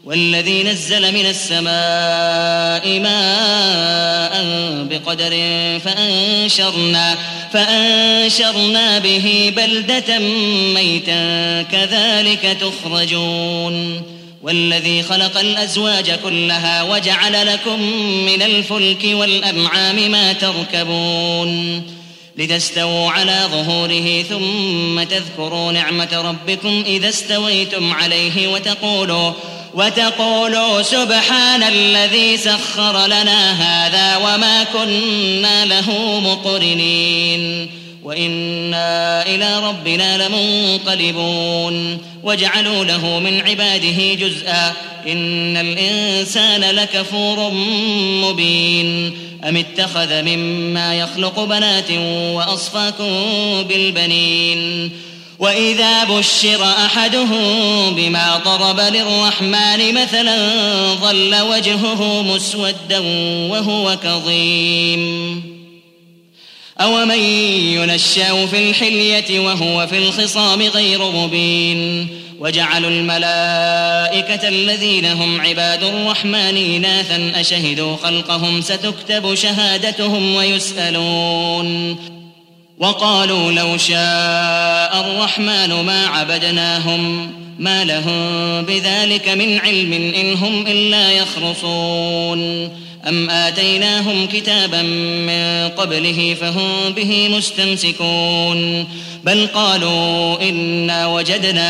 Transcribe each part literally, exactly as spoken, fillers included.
والذي نزل من السماء ماء بقدر فأنشرنا, فأنشرنا به بلدة ميتا كذلك تخرجون والذي خلق الأزواج كلها وجعل لكم من الفلك والأنعام ما تركبون لتستووا على ظهوره ثم تذكروا نعمة ربكم إذا استويتم عليه وتقولوا وتقولوا سبحان الذي سخر لنا هذا وما كنا له مقرنين وإنا إلى ربنا لمنقلبون وجعلوا له من عباده جزءا إن الإنسان لكفور مبين أم اتخذ مما يخلق بنات وأصفاكم بالبنين وإذا بشر أحدهم بما ضرب للرحمن مثلا ظل وجهه مسودا وهو كظيم أومن ينشأ في الحلية وهو في الخصام غير مبين وجعلوا الملائكة الذين هم عباد الرحمن إناثا أشهدوا خلقهم ستكتب شهادتهم ويسألون وقالوا لو شاء الرحمن ما عبدناهم ما لهم بذلك من علم إن هم إلا يخرصون أم آتيناهم كتابا من قبله فهم به مستمسكون بل قالوا إنا وجدنا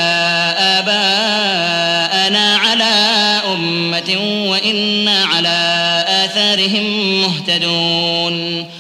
آباءنا على أمة وإنا على آثارهم مهتدون